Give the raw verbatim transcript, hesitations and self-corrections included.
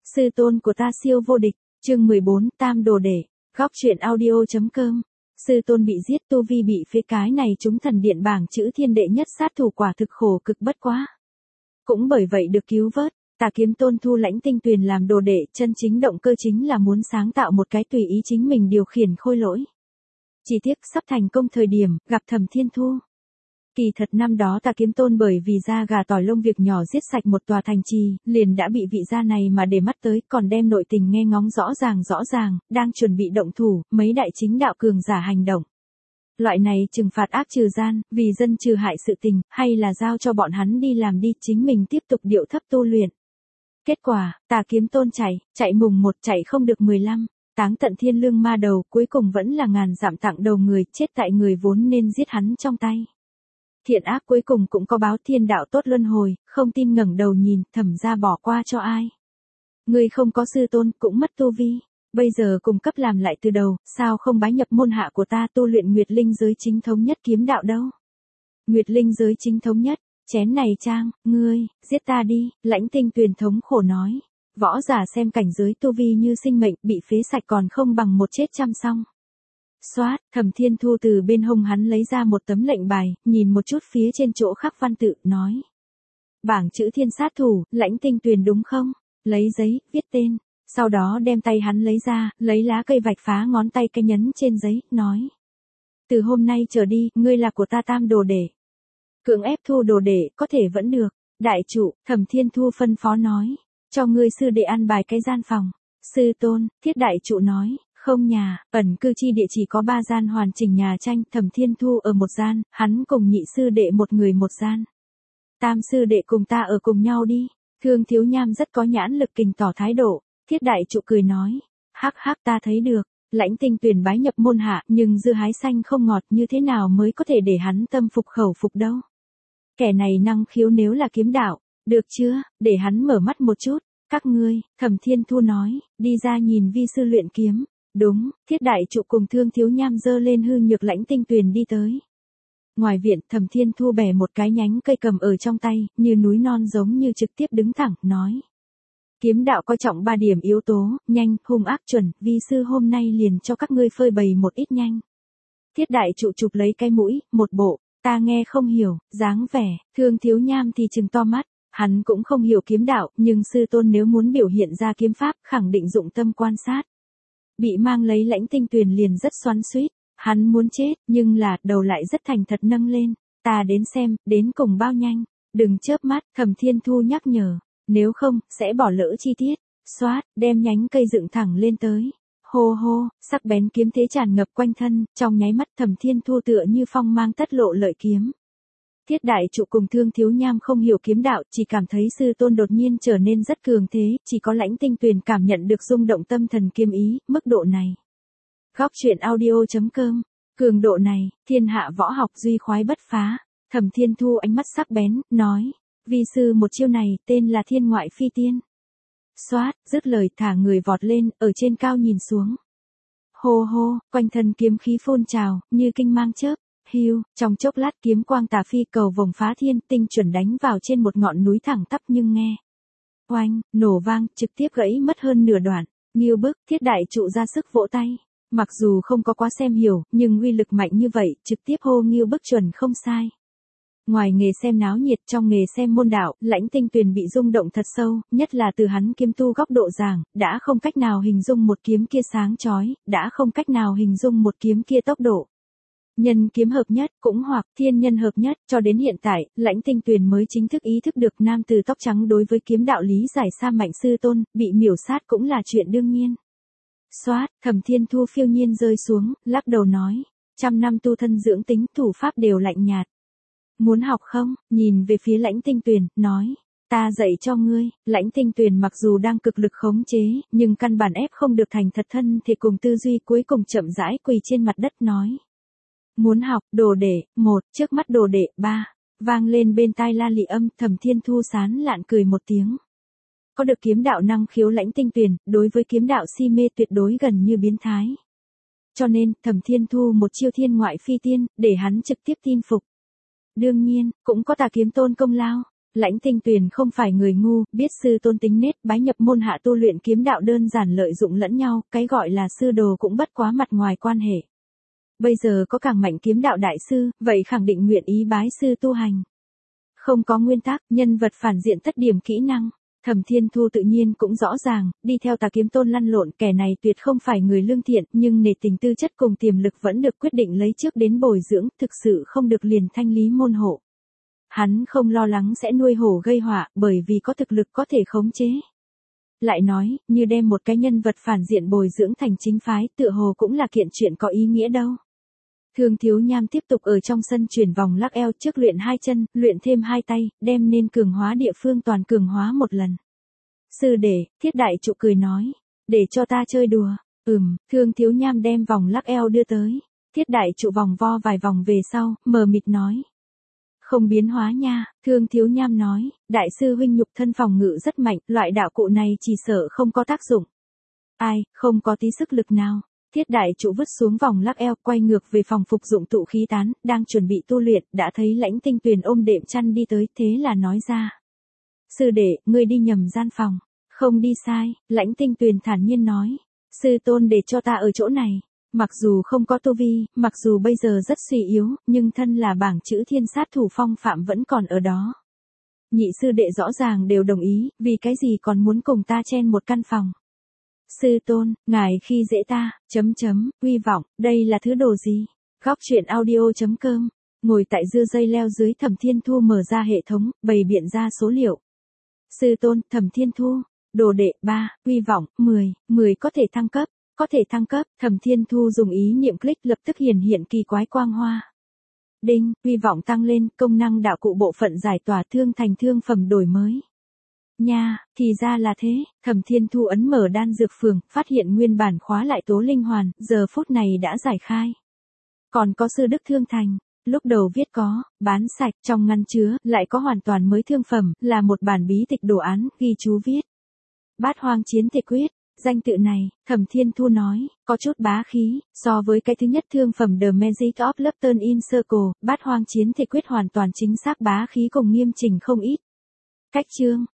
Sư tôn của ta siêu vô địch, chương mười bốn, tam đồ đệ, góc truyện audio.com. Sư tôn bị giết, tu vi bị phế, cái này chúng thần điện bảng chữ thiên đệ nhất sát thủ quả thực khổ cực bất quá. Cũng bởi vậy được cứu vớt, Tà Kiếm Tôn thu Lãnh Tinh Tuyền làm đồ đệ, chân chính động cơ chính là muốn sáng tạo một cái tùy ý chính mình điều khiển khôi lỗi. Chỉ tiếc sắp thành công thời điểm, gặp Thẩm Thiên Thu. Kỳ thật năm đó Tà Kiếm Tôn bởi vì da gà tỏi lông việc nhỏ giết sạch một tòa thành trì, liền đã bị vị gia này mà để mắt tới, còn đem nội tình nghe ngóng rõ ràng rõ ràng, đang chuẩn bị động thủ, mấy đại chính đạo cường giả hành động. Loại này trừng phạt ác trừ gian, vì dân trừ hại sự tình, hay là giao cho bọn hắn đi làm đi, chính mình tiếp tục điệu thấp tu luyện. Kết quả, Tà Kiếm Tôn chạy, chạy mùng một chạy không được mười lăm, táng tận thiên lương ma đầu, cuối cùng vẫn là ngàn dặm tặng đầu người, chết tại người vốn nên giết hắn trong tay. Thiện ác cuối cùng cũng có báo, thiên đạo tốt luân hồi, không tin ngẩng đầu nhìn, Thẩm gia bỏ qua cho ai. Người không có sư tôn, cũng mất tu vi, bây giờ cùng cấp làm lại từ đầu, sao không bái nhập môn hạ của ta tu luyện Nguyệt Linh giới chính thống nhất kiếm đạo đâu. Nguyệt Linh giới chính thống nhất, chén này trang, ngươi, giết ta đi, Lãnh Tinh Tuyền thống khổ nói. Võ giả xem cảnh giới tu vi như sinh mệnh, bị phế sạch còn không bằng một chết chăm xong. Xoát, Thẩm Thiên Thu từ bên hông hắn lấy ra một tấm lệnh bài, nhìn một chút phía trên chỗ khắc văn tự, nói. Bảng chữ thiên sát thủ, Lãnh Tinh Tuyền đúng không? Lấy giấy, viết tên, sau đó đem tay hắn lấy ra, lấy lá cây vạch phá ngón tay cái nhấn trên giấy, nói. Từ hôm nay trở đi, ngươi là của ta tam đồ đệ. Cưỡng ép thu đồ đệ, có thể vẫn được. Đại trụ, Thẩm Thiên Thu phân phó nói. Cho ngươi sư đệ ăn bài cái gian phòng. Sư tôn, Thiết đại trụ nói. Không nhà, ẩn cư chi địa chỉ có ba gian hoàn chỉnh nhà tranh, Thẩm Thiên Thu ở một gian, hắn cùng nhị sư đệ một người một gian. Tam sư đệ cùng ta ở cùng nhau đi. Thương Thiếu Nham rất có nhãn lực kình tỏ thái độ. Thiết đại trụ cười nói. Hắc hắc ta thấy được. Lãnh Tinh Tuyền bái nhập môn hạ, nhưng dưa hái xanh không ngọt, như thế nào mới có thể để hắn tâm phục khẩu phục đâu. Kẻ này năng khiếu nếu là kiếm đạo, được chưa, để hắn mở mắt một chút. Các ngươi, Thẩm Thiên Thu nói, đi ra nhìn vi sư luyện kiếm. Đúng, Thiết đại trụ cùng Thương Thiếu Nham giơ lên hư nhược Lãnh Tinh Tuyền đi tới. Ngoài viện, Thẩm Thiên Thu bẻ một cái nhánh cây cầm ở trong tay, như núi non giống như trực tiếp đứng thẳng, nói. Kiếm đạo coi trọng ba điểm yếu tố, nhanh, hung ác chuẩn, vi sư hôm nay liền cho các ngươi phơi bày một ít nhanh. Thiết đại trụ chụp lấy cái mũi, một bộ, ta nghe không hiểu, dáng vẻ, Thương Thiếu Nham thì trừng to mắt, hắn cũng không hiểu kiếm đạo, nhưng sư tôn nếu muốn biểu hiện ra kiếm pháp, khẳng định dụng tâm quan sát. Bị mang lấy Lãnh Tinh Tuyền liền rất xoắn xuýt, hắn muốn chết, nhưng là, đầu lại rất thành thật nâng lên, ta đến xem, đến cùng bao nhanh, đừng chớp mắt, Thẩm Thiên Thu nhắc nhở, nếu không, sẽ bỏ lỡ chi tiết, xoát, đem nhánh cây dựng thẳng lên tới, hô hô, sắc bén kiếm thế tràn ngập quanh thân, trong nháy mắt Thẩm Thiên Thu tựa như phong mang tất lộ lợi kiếm. Thiết đại trụ cùng Thương Thiếu Nham không hiểu kiếm đạo, chỉ cảm thấy sư tôn đột nhiên trở nên rất cường thế, chỉ có Lãnh Tinh Tuyền cảm nhận được rung động tâm thần kiếm ý, mức độ này. Góc truyện audio.com, cường độ này, thiên hạ võ học duy khoái bất phá, Thẩm Thiên Thu ánh mắt sắc bén, nói, vi sư một chiêu này, tên là thiên ngoại phi tiên. Xoát, dứt lời thả người vọt lên, ở trên cao nhìn xuống. Hô hô, quanh thân kiếm khí phun trào, như kinh mang chớp. Hiu, trong chốc lát kiếm quang tà phi cầu vồng phá thiên, tinh chuẩn đánh vào trên một ngọn núi thẳng tắp nhưng nghe. Oanh, nổ vang, trực tiếp gãy mất hơn nửa đoạn, nghiêu bức, Thiết đại trụ ra sức vỗ tay. Mặc dù không có quá xem hiểu, nhưng uy lực mạnh như vậy, trực tiếp hô nghiêu bức chuẩn không sai. Ngoài nghề xem náo nhiệt, trong nghề xem môn đạo, Lãnh Tinh Tuyền bị rung động thật sâu, nhất là từ hắn kiếm tu góc độ giảng, đã không cách nào hình dung một kiếm kia sáng chói, đã không cách nào hình dung một kiếm kia tốc độ. Nhân kiếm hợp nhất, cũng hoặc thiên nhân hợp nhất, cho đến hiện tại, Lãnh Tinh Tuyền mới chính thức ý thức được nam tử tóc trắng đối với kiếm đạo lý giải xa mạnh sư tôn, bị miểu sát cũng là chuyện đương nhiên. Xoát, Thẩm Thiên Thu phiêu nhiên rơi xuống, lắc đầu nói, trăm năm tu thân dưỡng tính, thủ pháp đều lạnh nhạt. Muốn học không, nhìn về phía Lãnh Tinh Tuyền, nói, ta dạy cho ngươi. Lãnh Tinh Tuyền mặc dù đang cực lực khống chế, nhưng căn bản ép không được thành thật thân thì cùng tư duy cuối cùng chậm rãi quỳ trên mặt đất nói. Muốn học, đồ đệ, một, trước mắt đồ đệ, ba, vang lên bên tai la lị âm, Thẩm Thiên Thu sán lạn cười một tiếng. Có được kiếm đạo năng khiếu Lãnh Tinh Tuyền, đối với kiếm đạo si mê tuyệt đối gần như biến thái. Cho nên, Thẩm Thiên Thu một chiêu thiên ngoại phi tiên, để hắn trực tiếp tin phục. Đương nhiên, cũng có Tà Kiếm Tôn công lao. Lãnh Tinh Tuyền không phải người ngu, biết sư tôn tính nết, bái nhập môn hạ tu luyện kiếm đạo đơn giản lợi dụng lẫn nhau, cái gọi là sư đồ cũng bất quá mặt ngoài quan hệ. Bây giờ có càng mạnh kiếm đạo đại sư, vậy khẳng định nguyện ý bái sư tu hành. Không có nguyên tắc, nhân vật phản diện tất điểm kỹ năng. Thẩm Thiên Thu tự nhiên cũng rõ ràng, đi theo Tà Kiếm Tôn lăn lộn, kẻ này tuyệt không phải người lương thiện, nhưng nể tình tư chất cùng tiềm lực vẫn được quyết định lấy trước đến bồi dưỡng, thực sự không được liền thanh lý môn hộ. Hắn không lo lắng sẽ nuôi hổ gây họa, bởi vì có thực lực có thể khống chế. Lại nói, như đem một cái nhân vật phản diện bồi dưỡng thành chính phái, tựa hồ cũng là kiện chuyện có ý nghĩa đâu. Thương Thiếu Nham tiếp tục ở trong sân chuyển vòng lắc eo, trước luyện hai chân, luyện thêm hai tay, đem nên cường hóa địa phương toàn cường hóa một lần. Sư đệ, Thiết Đại Trụ cười nói, để cho ta chơi đùa. Ừm, Thương Thiếu Nham đem vòng lắc eo đưa tới. Thiết Đại Trụ vòng vo vài vòng về sau, mờ mịt nói. Không biến hóa nha, Thương Thiếu Nham nói, đại sư huynh nhục thân phòng ngự rất mạnh, loại đạo cụ này chỉ sợ không có tác dụng. Ai, không có tí sức lực nào. Thiết Đại Trụ vứt xuống vòng lắc eo, quay ngược về phòng phục dụng tụ khí tán, đang chuẩn bị tu luyện, đã thấy Lãnh Tinh Tuyền ôm đệm chăn đi tới, thế là nói ra. Sư đệ, ngươi đi nhầm gian phòng. Không đi sai, Lãnh Tinh Tuyền thản nhiên nói. Sư tôn để cho ta ở chỗ này. Mặc dù không có tu vi, mặc dù bây giờ rất suy yếu, nhưng thân là bảng chữ thiên sát thủ phong phạm vẫn còn ở đó. Nhị sư đệ rõ ràng đều đồng ý, vì cái gì còn muốn cùng ta chen một căn phòng. Sư tôn, ngài khi dễ ta, chấm chấm, hy vọng, đây là thứ đồ gì? Góc truyện audio chấm com, ngồi tại dưa dây leo dưới Thẩm Thiên Thu mở ra hệ thống, bày biện ra số liệu. Sư tôn, Thẩm Thiên Thu, đồ đệ, ba, hy vọng, mười, mười có thể thăng cấp, có thể thăng cấp, Thẩm Thiên Thu dùng ý niệm click lập tức hiển hiện kỳ quái quang hoa. Đinh, hy vọng tăng lên, công năng đạo cụ bộ phận giải tỏa thương thành thương phẩm đổi mới. Nha, thì ra là thế, Thẩm Thiên Thu ấn mở đan dược phường, phát hiện nguyên bản khóa lại tố linh hoàn, giờ phút này đã giải khai. Còn có sư đức thương thành, lúc đầu viết có, bán sạch, trong ngăn chứa, lại có hoàn toàn mới thương phẩm, là một bản bí tịch đồ án, ghi chú viết. Bát hoang chiến thể quyết, danh tự này, Thẩm Thiên Thu nói, có chút bá khí, so với cái thứ nhất thương phẩm The Magic of Lupton in Circle, bát hoang chiến thể quyết hoàn toàn chính xác bá khí cùng nghiêm chỉnh không ít. Cách chương.